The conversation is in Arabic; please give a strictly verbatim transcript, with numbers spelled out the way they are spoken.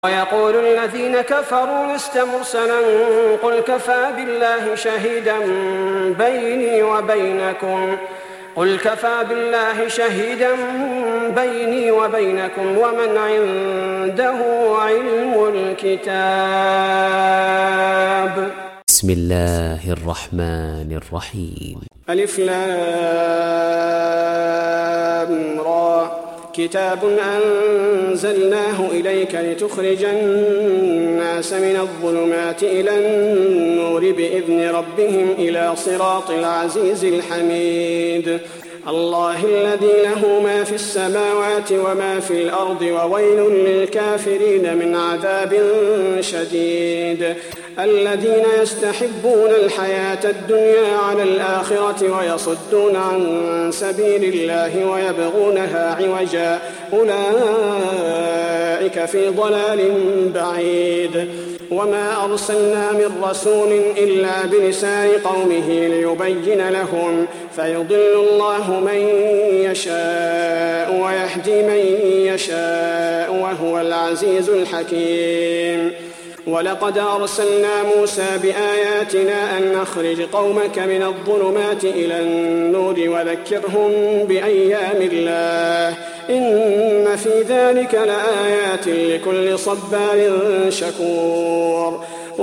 ويقول الذين كفروا لست مرسلا قل كفى بالله شهيدا بيني وبينكم قل كفى بالله شهيدا بيني وبينكم ومن عنده علم الكتاب. بسم الله الرحمن الرحيم. ألف لام را كتاب أنزلناه إليك لتخرج الناس من الظلمات إلى النور بإذن ربهم إلى صراط العزيز الحميد. الله الذي له ما في السماوات وما في الأرض وويل للكافرين من عذاب شديد. الذين يستحبون الحياة الدنيا على الآخرة ويصدون عن سبيل الله ويبغونها عوجا أولئك في ضلال بعيد. وما أرسلنا من رسول إلا بلسان قومه ليبين لهم فيضل الله من يشاء ويهدي من يشاء وهو العزيز الحكيم. ولقد أرسلنا موسى بآياتنا أن نخرج قومك من الظلمات إلى النور وذكرهم بأيام الله إن في ذلك لآيات لكل صبار شكور.